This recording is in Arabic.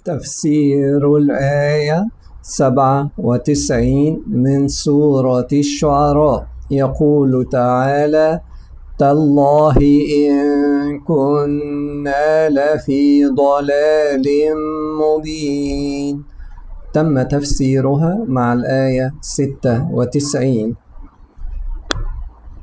تفسير الآية 97 من سورة الشعراء. يقول تعالى: تالله إن كنا لفي ضلال مبين. تم تفسيرها مع الآية 96.